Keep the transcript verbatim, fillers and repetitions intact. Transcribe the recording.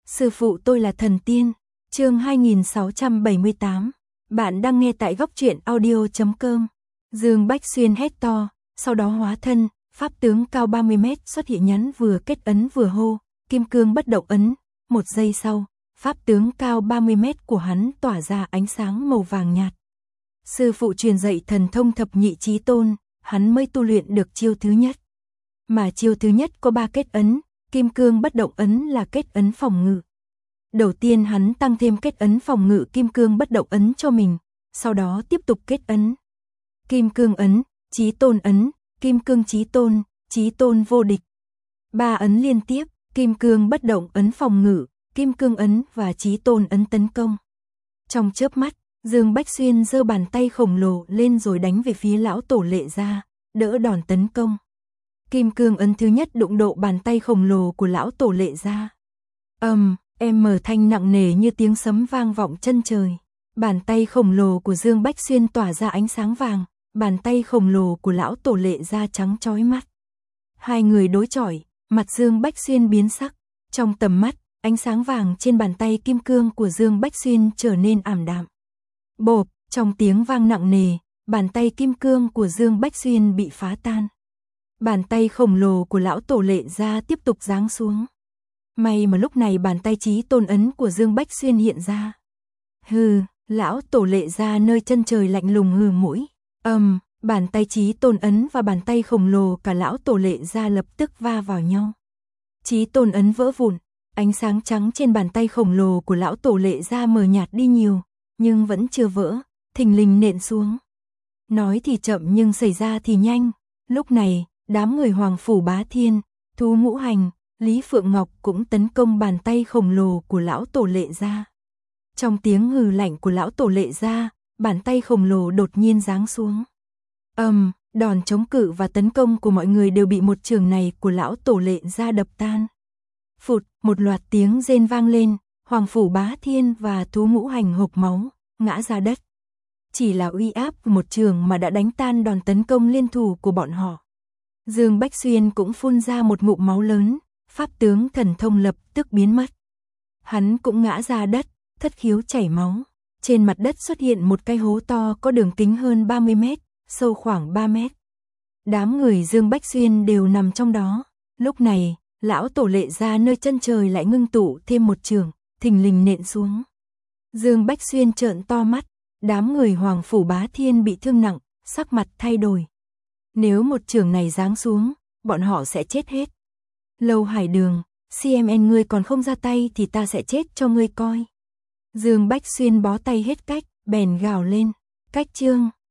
Sư phụ tôi là thần tiên. Chương hai nghìn sáu trăm bảy mươi tám. Bạn đang nghe tại góc truyện audio chấm com. Dương Bách Xuyên hét to, sau đó hóa thân, pháp tướng cao ba mươi mét xuất hiện nhắn vừa kết ấn vừa hô, kim cương bất động ấn. Một giây sau, pháp tướng cao ba mươi mét của hắn tỏa ra ánh sáng màu vàng nhạt. Sư phụ truyền dạy thần thông thập nhị chí tôn, hắn mới tu luyện được chiêu thứ nhất. Mà chiêu thứ nhất có ba kết ấn, kim cương bất động ấn là kết ấn phòng ngự. Đầu tiên hắn tăng thêm kết ấn phòng ngự kim cương bất động ấn cho mình, sau đó tiếp tục kết ấn. Kim cương ấn, chí tôn ấn, kim cương chí tôn, chí tôn vô địch. Ba ấn liên tiếp, kim cương bất động ấn phòng ngự, kim cương ấn và chí tôn ấn tấn công. Trong chớp mắt, Dương Bách Xuyên giơ bàn tay khổng lồ lên rồi đánh về phía lão tổ Lệ Gia, đỡ đòn tấn công. Kim cương ấn thứ nhất đụng độ bàn tay khổng lồ của lão tổ Lệ Gia. Ầm, em mở thanh nặng nề như tiếng sấm vang vọng chân trời. Bàn tay khổng lồ của Dương Bách Xuyên tỏa ra ánh sáng vàng, bàn tay khổng lồ của lão tổ Lệ Gia trắng chói mắt. Hai người đối chọi, mặt Dương Bách Xuyên biến sắc, trong tầm mắt, ánh sáng vàng trên bàn tay kim cương của Dương Bách Xuyên trở nên ảm đạm. Bộp, trong tiếng vang nặng nề, bàn tay kim cương của Dương Bách Xuyên bị phá tan. Bàn tay khổng lồ của lão tổ Lệ Gia tiếp tục giáng xuống. May mà lúc này bàn tay chí tôn ấn của Dương Bách Xuyên hiện ra. Hừ, lão tổ Lệ Gia nơi chân trời lạnh lùng hừ mũi. Ầm, bàn tay chí tôn ấn và bàn tay khổng lồ cả lão tổ Lệ Gia lập tức va vào nhau. Chí tôn ấn vỡ vụn, ánh sáng trắng trên bàn tay khổng lồ của lão tổ Lệ Gia mờ nhạt đi nhiều, nhưng vẫn chưa vỡ, thình lình nện xuống. Nói thì chậm nhưng xảy ra thì nhanh. Lúc này, đám người Hoàng Phủ Bá Thiên, Thú Ngũ Hành, Lý Phượng Ngọc cũng tấn công bàn tay khổng lồ của lão tổ Lệ Gia. Trong tiếng hừ lạnh của lão tổ Lệ Gia, bàn tay khổng lồ đột nhiên giáng xuống. Ầm, đòn chống cự và tấn công của mọi người đều bị một chưởng này của lão tổ Lệ Gia đập tan. Phụt, một loạt tiếng rên vang lên, Hoàng Phủ Bá Thiên và Thú Ngũ Hành hộc máu, ngã ra đất. Chỉ là uy áp một chưởng mà đã đánh tan đòn tấn công liên thủ của bọn họ. Dương Bách Xuyên cũng phun ra một ngụm máu lớn, pháp tướng thần thông lập tức biến mất. Hắn cũng ngã ra đất, thất khiếu chảy máu. Trên mặt đất xuất hiện một cái hố to có đường kính hơn ba mươi mét, sâu khoảng ba mét. Đám người Dương Bách Xuyên đều nằm trong đó. Lúc này, lão tổ Lệ Gia nơi chân trời lại ngưng tụ thêm một chưởng, thình lình nện xuống. Dương Bách Xuyên trợn to mắt, đám người Hoàng Phủ Bá Thiên bị thương nặng, sắc mặt thay đổi. Nếu một chưởng này giáng xuống, bọn họ sẽ chết hết. Lâu Hải Đường, xê em en ngươi còn không ra tay thì ta sẽ chết cho ngươi coi. Dương Bách Xuyên bó tay hết cách, bèn gào lên. Cách chương.